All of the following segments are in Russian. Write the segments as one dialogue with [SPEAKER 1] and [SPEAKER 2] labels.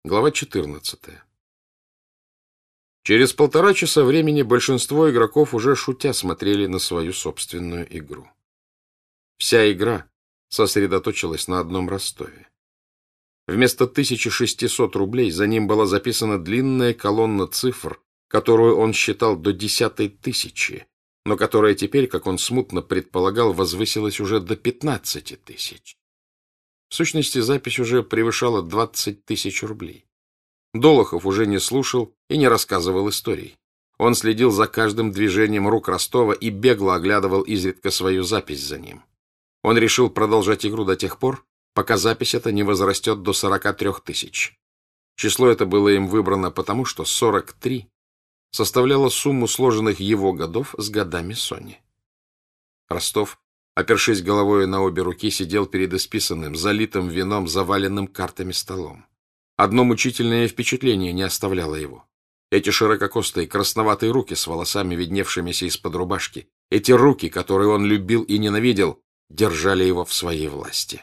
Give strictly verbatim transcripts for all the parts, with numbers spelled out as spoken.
[SPEAKER 1] Глава четырнадцатая. Через полтора часа времени большинство игроков уже шутя смотрели на свою собственную игру. Вся игра сосредоточилась на одном Ростове. Вместо тысячи шестисот рублей за ним была записана длинная колонна цифр, которую он считал до десятой тысячи, но которая теперь, как он смутно предполагал, возвысилась уже до пятнадцати тысяч. В сущности, запись уже превышала двадцать тысяч рублей. Долохов уже не слушал и не рассказывал историй. Он следил за каждым движением рук Ростова и бегло оглядывал изредка свою запись за ним. Он решил продолжать игру до тех пор, пока запись эта не возрастет до сорока трёх тысяч. Число это было им выбрано потому, что сорок три составляло сумму сложенных его годов с годами Сони. Ростов, опершись головой на обе руки, сидел перед исписанным, залитым вином, заваленным картами столом. Одно мучительное впечатление не оставляло его. Эти ширококостые красноватые руки с волосами, видневшимися из-под рубашки, эти руки, которые он любил и ненавидел, держали его в своей власти.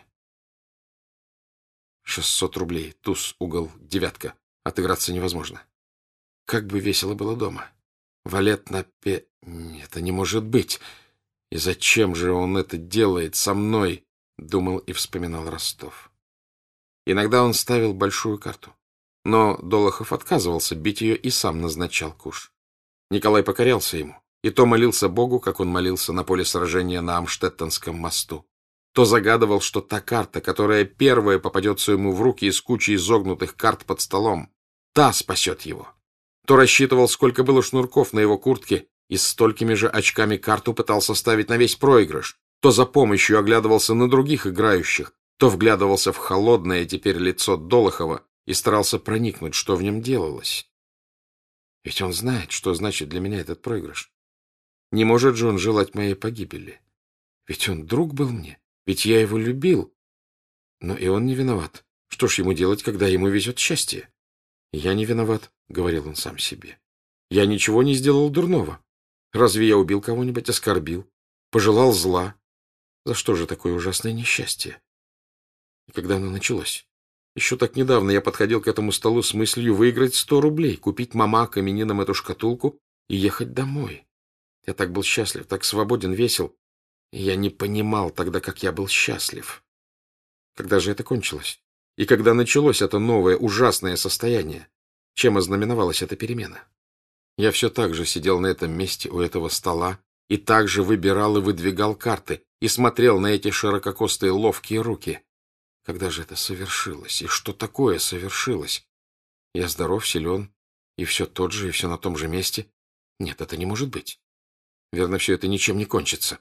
[SPEAKER 1] Шестьсот рублей, туз, угол, девятка. Отыграться невозможно. Как бы весело было дома. Валет на пе... Это не может быть. И зачем же он это делает со мной? Думал и вспоминал Ростов. Иногда он ставил большую карту. Но Долохов отказывался бить ее и сам назначал куш. Николай покорялся ему, и то молился Богу, как он молился на поле сражения на Амштеттенском мосту. То загадывал, что та карта, которая первая попадется ему в руки из кучи изогнутых карт под столом, та спасет его. То рассчитывал, сколько было шнурков на его куртке, и с столькими же очками карту пытался ставить на весь проигрыш. То за помощью оглядывался на других играющих, то вглядывался в холодное теперь лицо Долохова и старался проникнуть, что в нем делалось. Ведь он знает, что значит для меня этот проигрыш. Не может же он желать моей погибели. Ведь он друг был мне, ведь я его любил. Но и он не виноват. Что ж ему делать, когда ему везет счастье? Я не виноват, — говорил он сам себе. Я ничего не сделал дурного. Разве я убил кого-нибудь, оскорбил, пожелал зла? За что же такое ужасное несчастье? И когда оно началось? Еще так недавно я подходил к этому столу с мыслью выиграть сто рублей, купить мама каменинам эту шкатулку и ехать домой. Я так был счастлив, так свободен, весел. И я не понимал тогда, как я был счастлив. Когда же это кончилось? И когда началось это новое, ужасное состояние? Чем ознаменовалась эта перемена? Я все так же сидел на этом месте у этого стола и так же выбирал и выдвигал карты и смотрел на эти ширококостые ловкие руки. Когда же это совершилось? И что такое совершилось? Я здоров, силен, и все тот же, и все на том же месте. Нет, это не может быть. Верно, все это ничем не кончится.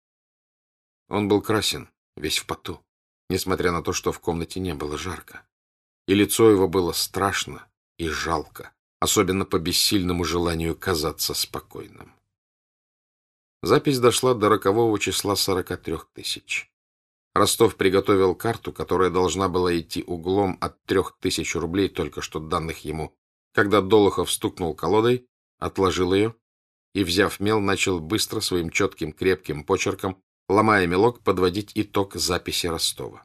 [SPEAKER 1] Он был красен, весь в поту, несмотря на то, что в комнате не было жарко. И лицо его было страшно и жалко, особенно по бессильному желанию казаться спокойным. Запись дошла до рокового числа сорока трех тысяч. Ростов приготовил карту, которая должна была идти углом от трех тысяч рублей, только что данных ему. Когда Долохов стукнул колодой, отложил ее и, взяв мел, начал быстро своим четким крепким почерком, ломая мелок, подводить итог записи Ростова.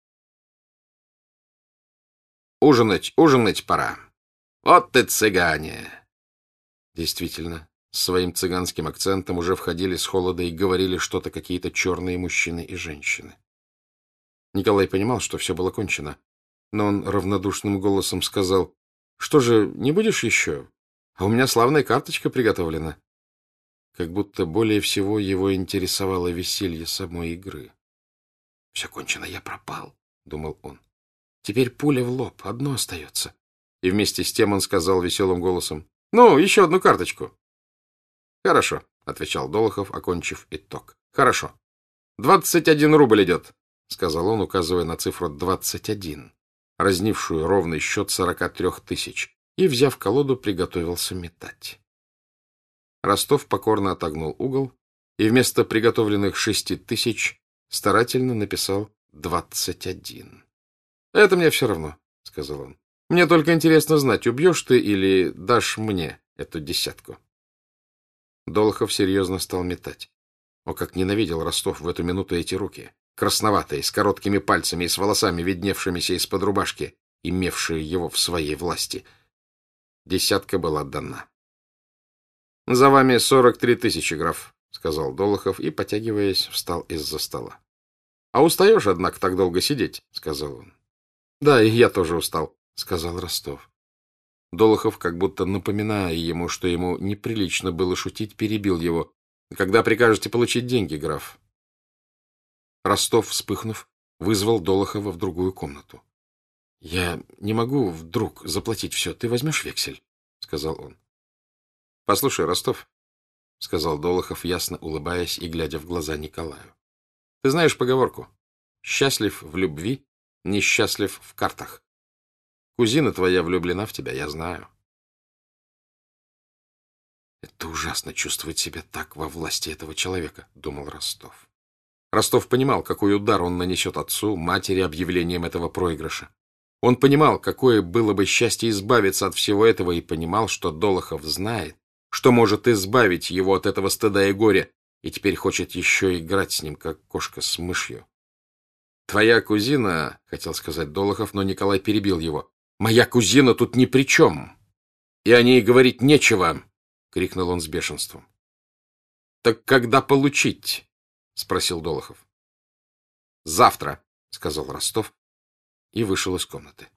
[SPEAKER 1] «Ужинать, ужинать пора. Вот ты цыгане!» Действительно, с своим цыганским акцентом уже входили с холода и говорили что-то какие-то черные мужчины и женщины. Николай понимал, что все было кончено, но он равнодушным голосом сказал: «Что же, не будешь еще? А у меня славная карточка приготовлена». Как будто более всего его интересовало веселье самой игры. «Все кончено, я пропал», — думал он. «Теперь пуля в лоб, одно остается». И вместе с тем он сказал веселым голосом: «Ну, еще одну карточку». «Хорошо», — отвечал Долохов, окончив итог. «Хорошо. Двадцать один рубль идет», — сказал он, указывая на цифру двадцать один, разнившую ровный счет сорока трех тысяч, и, взяв колоду, приготовился метать. Ростов покорно отогнул угол и вместо приготовленных шести тысяч старательно написал двадцать один. «Это мне все равно», — сказал он. «Мне только интересно знать, убьешь ты или дашь мне эту десятку». Долохов серьезно стал метать. О, как ненавидел Ростов в эту минуту эти руки, красноватые, с короткими пальцами и с волосами, видневшимися из-под рубашки, имевшие его в своей власти. Десятка была дана. — За вами сорок три тысячи, граф, — сказал Долохов и, потягиваясь, встал из-за стола. — А устаешь, однако, так долго сидеть, — сказал он. — Да, и я тоже устал, — сказал Ростов. Долохов, как будто напоминая ему, что ему неприлично было шутить, перебил его. — Когда прикажете получить деньги, граф? Ростов, вспыхнув, вызвал Долохова в другую комнату. — Я не могу вдруг заплатить все. Ты возьмешь вексель? — сказал он. — Послушай, Ростов, — сказал Долохов, ясно улыбаясь и глядя в глаза Николаю. — Ты знаешь поговорку: счастлив в любви, несчастлив в картах. Кузина твоя влюблена в тебя, я знаю. Это ужасно чувствовать себя так во власти этого человека, — думал Ростов. Ростов понимал, какой удар он нанесет отцу, матери объявлением этого проигрыша. Он понимал, какое было бы счастье избавиться от всего этого, и понимал, что Долохов знает, что может избавить его от этого стыда и горя, и теперь хочет еще играть с ним, как кошка с мышью. «Твоя кузина», — хотел сказать Долохов, но Николай перебил его. «Моя кузина тут ни при чем, и о ней говорить нечего», — крикнул он с бешенством. «Так когда получить?» — спросил Долохов. «Завтра», — сказал Ростов и вышел из комнаты.